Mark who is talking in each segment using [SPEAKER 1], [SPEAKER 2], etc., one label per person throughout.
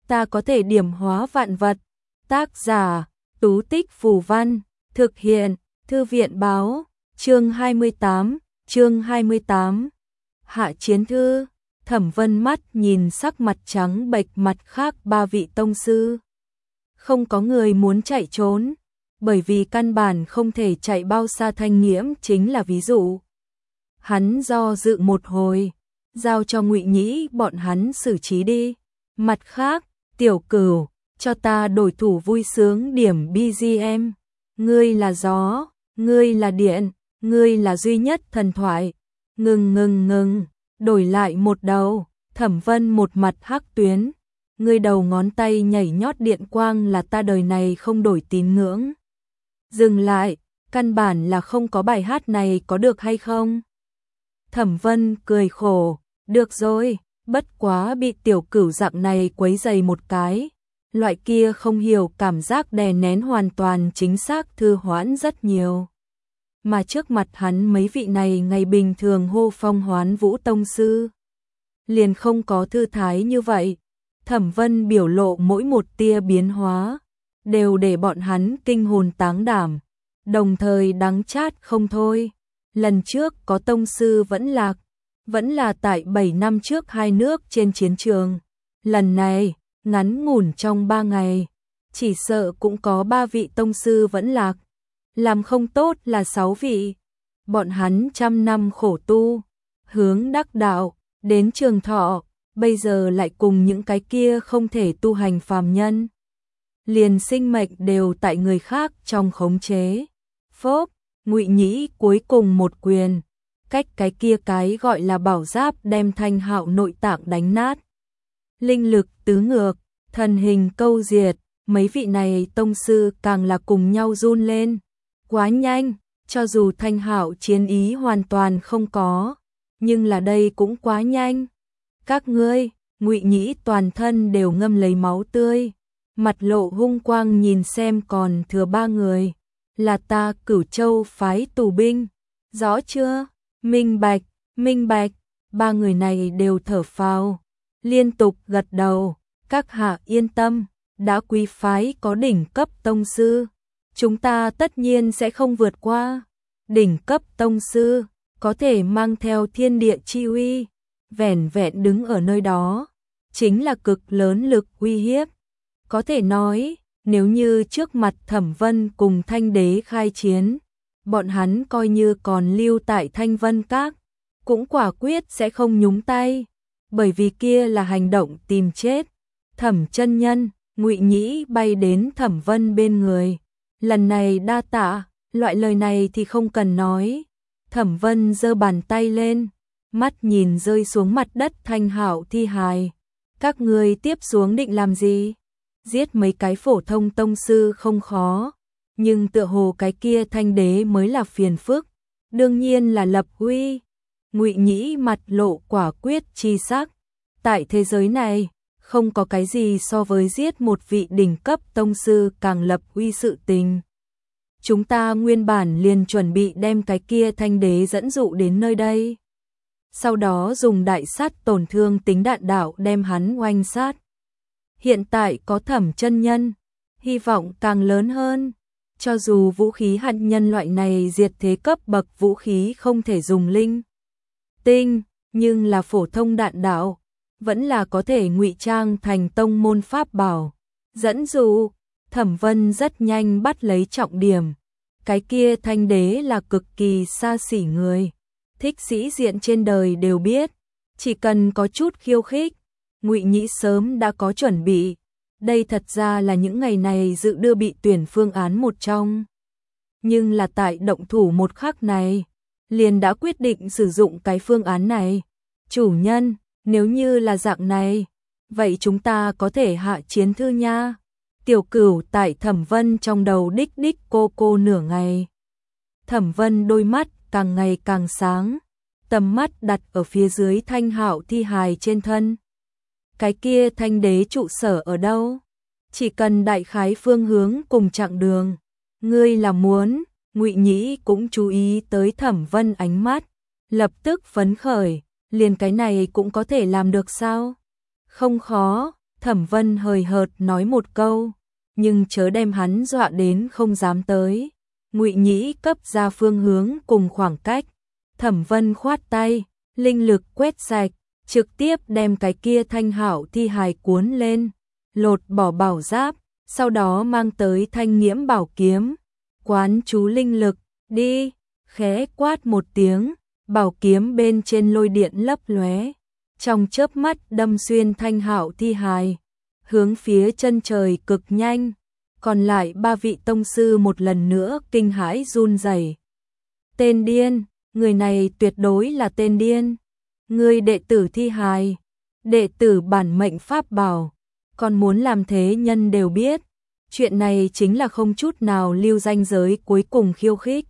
[SPEAKER 1] ta có thể điểm hóa vạn vật. Tác giả, Tú Tích Phù Văn, thực hiện, Thư viện Báo, chương 28. Hạ chiến thư, Thẩm Vân mắt nhìn sắc mặt trắng bệch mặt khác ba vị tông sư. Không có người muốn chạy trốn, bởi vì căn bản không thể chạy bao xa. Thanh Nghiễm chính là ví dụ. Hắn do dự một hồi, giao cho Ngụy Nhĩ bọn hắn xử trí đi. Mặt khác, Tiểu Cửu, cho ta đổi thủ vui sướng điểm BGM. Ngươi là gió, ngươi là điện, ngươi là duy nhất thần thoại. Ngừng, đổi lại một đầu. Thẩm Vân một mặt hắc tuyến. Ngươi đầu ngón tay nhảy nhót điện quang là ta đời này không đổi tín ngưỡng. Dừng lại, căn bản là không có bài hát này có được hay không? Thẩm Vân cười khổ, được rồi, bất quá bị Tiểu Cửu dạng này quấy dày một cái. Loại kia không hiểu cảm giác đè nén hoàn toàn chính xác thư hoãn rất nhiều. Mà trước mặt hắn mấy vị này ngày bình thường hô phong hoán vũ tông sư, liền không có thư thái như vậy. Thẩm Vân biểu lộ mỗi một tia biến hóa, đều để bọn hắn kinh hồn táng đảm, đồng thời đắng chát không thôi. Lần trước có tông sư vẫn lạc, vẫn là tại 7 năm trước hai nước trên chiến trường. Lần này, ngắn ngủn trong 3 ngày, chỉ sợ cũng có 3 vị tông sư vẫn lạc. Làm không tốt là 6 vị. Bọn hắn trăm năm khổ tu, hướng đắc đạo, đến trường thọ, bây giờ lại cùng những cái kia không thể tu hành phàm nhân. Liền sinh mệnh đều tại người khác trong khống chế. Phốp, Ngụy Nhĩ cuối cùng một quyền, cách cái kia cái gọi là bảo giáp đem Thanh Hạo nội tạng đánh nát. Linh lực tứ ngược, thần hình câu diệt, mấy vị này tông sư càng là cùng nhau run lên. Quá nhanh, cho dù Thanh Hạo chiến ý hoàn toàn không có, nhưng là đây cũng quá nhanh. Các ngươi, Ngụy Nhĩ toàn thân đều ngâm lấy máu tươi, mặt lộ hung quang nhìn xem còn thừa 3 người. Là ta Cửu Châu phái tù binh, rõ chưa? Minh bạch, 3 người này đều thở phào, liên tục gật đầu. Các hạ yên tâm, đã quý phái có đỉnh cấp tông sư, chúng ta tất nhiên sẽ không vượt qua. Đỉnh cấp tông sư, có thể mang theo thiên địa chi uy, vẻn vẹn đứng ở nơi đó, chính là cực lớn lực uy hiếp. Có thể nói, nếu như trước mặt Thẩm Vân cùng Thanh Đế khai chiến, bọn hắn coi như còn lưu tại Thanh Vân Các, cũng quả quyết sẽ không nhúng tay, bởi vì kia là hành động tìm chết. Thẩm chân nhân, Ngụy Nhĩ bay đến Thẩm Vân bên người. Lần này đa tạ, loại lời này thì không cần nói. Thẩm Vân giơ bàn tay lên, mắt nhìn rơi xuống mặt đất Thanh Hạo thi hài. Các ngươi tiếp xuống định làm gì? Giết mấy cái phổ thông tông sư không khó, nhưng tựa hồ cái kia Thanh Đế mới là phiền phức. Đương nhiên là lập uy. Ngụy Nhĩ mặt lộ quả quyết chi sắc. Tại thế giới này, không có cái gì so với giết một vị đỉnh cấp tông sư càng lập uy sự tình. Chúng ta nguyên bản liền chuẩn bị đem cái kia Thanh Đế dẫn dụ đến nơi đây, sau đó dùng đại sát tổn thương tính đạn đạo đem hắn oanh sát. Hiện tại có Thẩm chân nhân, hy vọng càng lớn hơn. Cho dù vũ khí hạt nhân loại này diệt thế cấp bậc vũ khí không thể dùng linh tinh, nhưng là phổ thông đạn đạo, vẫn là có thể ngụy trang thành tông môn pháp bảo. Dẫn dụ, Thẩm Vân rất nhanh bắt lấy trọng điểm. Cái kia Thanh Đế là cực kỳ xa xỉ người, thích sĩ diện trên đời đều biết, chỉ cần có chút khiêu khích, Ngụy Nhĩ sớm đã có chuẩn bị. Đây thật ra là những ngày này dự đưa bị tuyển phương án một trong. Nhưng là tại động thủ một khắc này, liền đã quyết định sử dụng cái phương án này. Chủ nhân, nếu như là dạng này, vậy chúng ta có thể hạ chiến thư nha. Tiểu Cửu tại Thẩm Vân trong đầu đích cô nửa ngày. Thẩm Vân đôi mắt càng ngày càng sáng, tầm mắt đặt ở phía dưới Thanh Hạo thi hài trên thân. Cái kia Thanh Đế trụ sở ở đâu? Chỉ cần đại khái phương hướng cùng chặng đường. Ngươi là muốn? Ngụy Nhĩ cũng chú ý tới Thẩm Vân ánh mắt, lập tức phấn khởi, liền cái này cũng có thể làm được sao? Không khó. Thẩm Vân hời hợt nói một câu, nhưng chớ đem hắn dọa đến không dám tới. Ngụy Nhĩ cấp ra phương hướng cùng khoảng cách. Thẩm Vân khoát tay, linh lực quét sạch, trực tiếp đem cái kia thanh hảo thi hài cuốn lên, lột bỏ bảo giáp, sau đó mang tới thanh nghiễm bảo kiếm, quán chú linh lực, đi, khẽ quát một tiếng, bảo kiếm bên trên lôi điện lấp lóe, trong chớp mắt đâm xuyên thanh hảo thi hài, hướng phía chân trời cực nhanh. Còn lại 3 vị tông sư một lần nữa kinh hãi run rẩy. Tên điên, người này tuyệt đối là tên điên. Người đệ tử thi hài, đệ tử bản mệnh pháp bảo, còn muốn làm thế nhân đều biết. Chuyện này chính là không chút nào lưu ranh giới cuối cùng khiêu khích.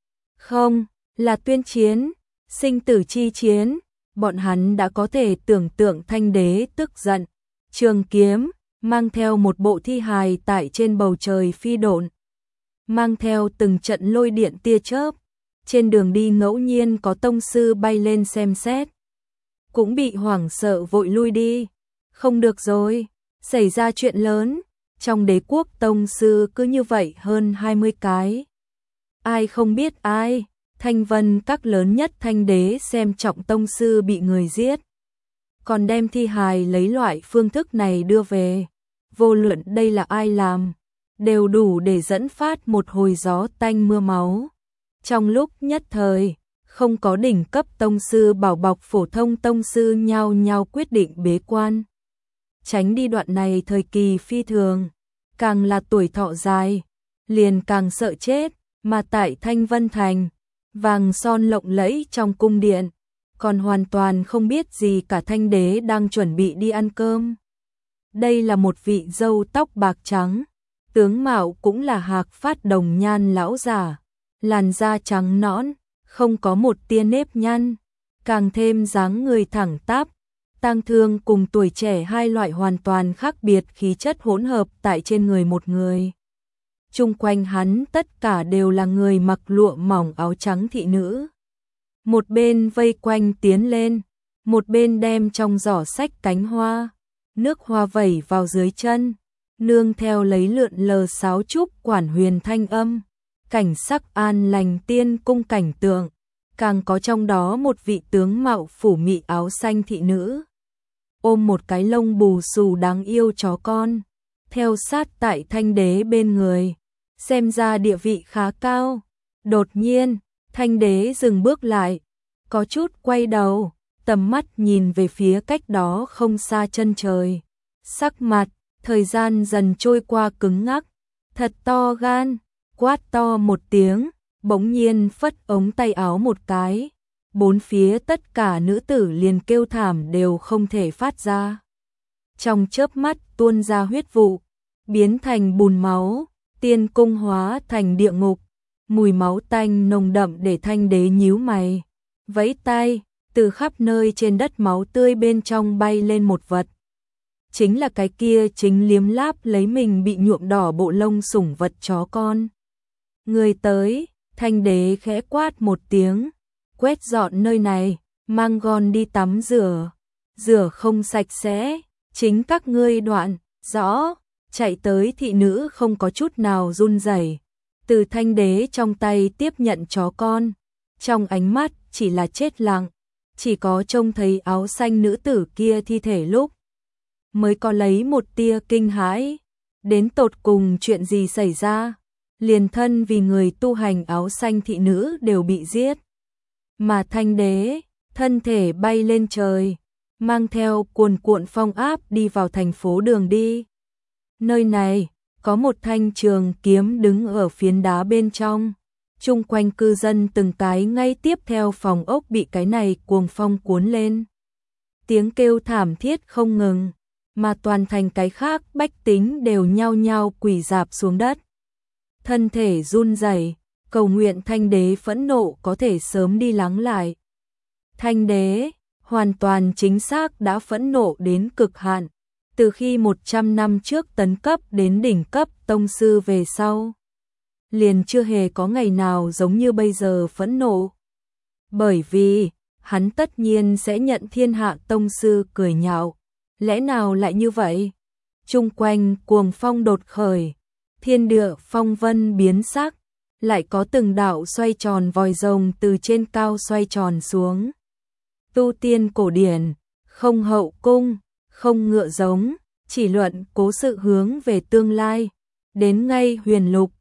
[SPEAKER 1] Không, là tuyên chiến, sinh tử chi chiến, bọn hắn đã có thể tưởng tượng Thanh Đế tức giận, trường kiếm mang theo một bộ thi hài tại trên bầu trời phi độn, mang theo từng trận lôi điện tia chớp, trên đường đi ngẫu nhiên có tông sư bay lên xem xét, cũng bị hoảng sợ vội lui đi. Không được rồi, xảy ra chuyện lớn, trong đế quốc tông sư cứ như vậy hơn 20 cái. Ai không biết ai, Thanh Vân các lớn nhất Thanh Đế xem trọng tông sư bị người giết, còn đem thi hài lấy loại phương thức này đưa về. Vô luận đây là ai làm, đều đủ để dẫn phát một hồi gió tanh mưa máu. Trong lúc nhất thời, không có đỉnh cấp tông sư bảo bọc phổ thông tông sư nhao nhao quyết định bế quan. Tránh đi đoạn này thời kỳ phi thường, càng là tuổi thọ dài, liền càng sợ chết, mà tại Thanh Vân Thành, vàng son lộng lẫy trong cung điện, còn hoàn toàn không biết gì cả Thanh Đế đang chuẩn bị đi ăn cơm. Đây là một vị râu tóc bạc trắng, tướng mạo cũng là hạc phát đồng nhan lão giả, làn da trắng nõn, không có một tia nếp nhăn, càng thêm dáng người thẳng tắp, tang thương cùng tuổi trẻ hai loại hoàn toàn khác biệt khí chất hỗn hợp tại trên người một người. Chung quanh hắn tất cả đều là người mặc lụa mỏng áo trắng thị nữ. Một bên vây quanh tiến lên, một bên đem trong giỏ sách cánh hoa, nước hoa vẩy vào dưới chân, nương theo lấy lượn lờ sáo trúc quản huyền thanh âm, cảnh sắc an lành tiên cung cảnh tượng, càng có trong đó một vị tướng mạo phủ mị áo xanh thị nữ, ôm một cái lông bù xù đáng yêu chó con, theo sát tại Thanh Đế bên người, xem ra địa vị khá cao. Đột nhiên, Thanh Đế dừng bước lại, có chút quay đầu, tầm mắt nhìn về phía cách đó không xa chân trời. Sắc mặt, thời gian dần trôi qua cứng ngắc, thật to gan, quát to một tiếng, bỗng nhiên phất ống tay áo một cái. Bốn phía tất cả nữ tử liền kêu thảm đều không thể phát ra. Trong chớp mắt tuôn ra huyết vụ, biến thành bùn máu, tiên cung hóa thành địa ngục, mùi máu tanh nồng đậm để Thanh Đế nhíu mày, vẫy tay, từ khắp nơi trên đất máu tươi bên trong bay lên một vật. Chính là cái kia chính liếm láp lấy mình bị nhuộm đỏ bộ lông sủng vật chó con. Người tới, Thanh Đế khẽ quát một tiếng, quét dọn nơi này, mang gòn đi tắm rửa, rửa không sạch sẽ, chính các ngươi đoạn, rõ. Chạy tới thị nữ không có chút nào run rẩy, từ Thanh Đế trong tay tiếp nhận chó con, trong ánh mắt chỉ là chết lặng, chỉ có trông thấy áo xanh nữ tử kia thi thể lúc mới có lấy một tia kinh hãi, đến tột cùng chuyện gì xảy ra, liền thân vì người tu hành áo xanh thị nữ đều bị giết, mà Thanh Đế thân thể bay lên trời, mang theo cuồn cuộn phong áp đi vào thành phố đường đi. Nơi này, có một thanh trường kiếm đứng ở phiến đá bên trong, chung quanh cư dân từng cái ngay tiếp theo phòng ốc bị cái này cuồng phong cuốn lên. Tiếng kêu thảm thiết không ngừng, mà toàn thành cái khác bách tính đều nhao nhao quỳ rạp xuống đất. Thân thể run rẩy, cầu nguyện Thanh Đế phẫn nộ có thể sớm đi lắng lại. Thanh Đế, hoàn toàn chính xác đã phẫn nộ đến cực hạn. Từ khi 100 năm trước tấn cấp đến đỉnh cấp tông sư về sau, liền chưa hề có ngày nào giống như bây giờ phẫn nộ. Bởi vì, hắn tất nhiên sẽ nhận thiên hạ tông sư cười nhạo. Lẽ nào lại như vậy? chung quanh cuồng phong đột khởi, thiên địa phong vân biến sắc, lại có từng đạo xoay tròn vòi rồng từ trên cao xoay tròn xuống. Tu tiên cổ điển, không hậu cung, không ngựa giống, chỉ luận cố sự hướng về tương lai, đến ngay huyền lục,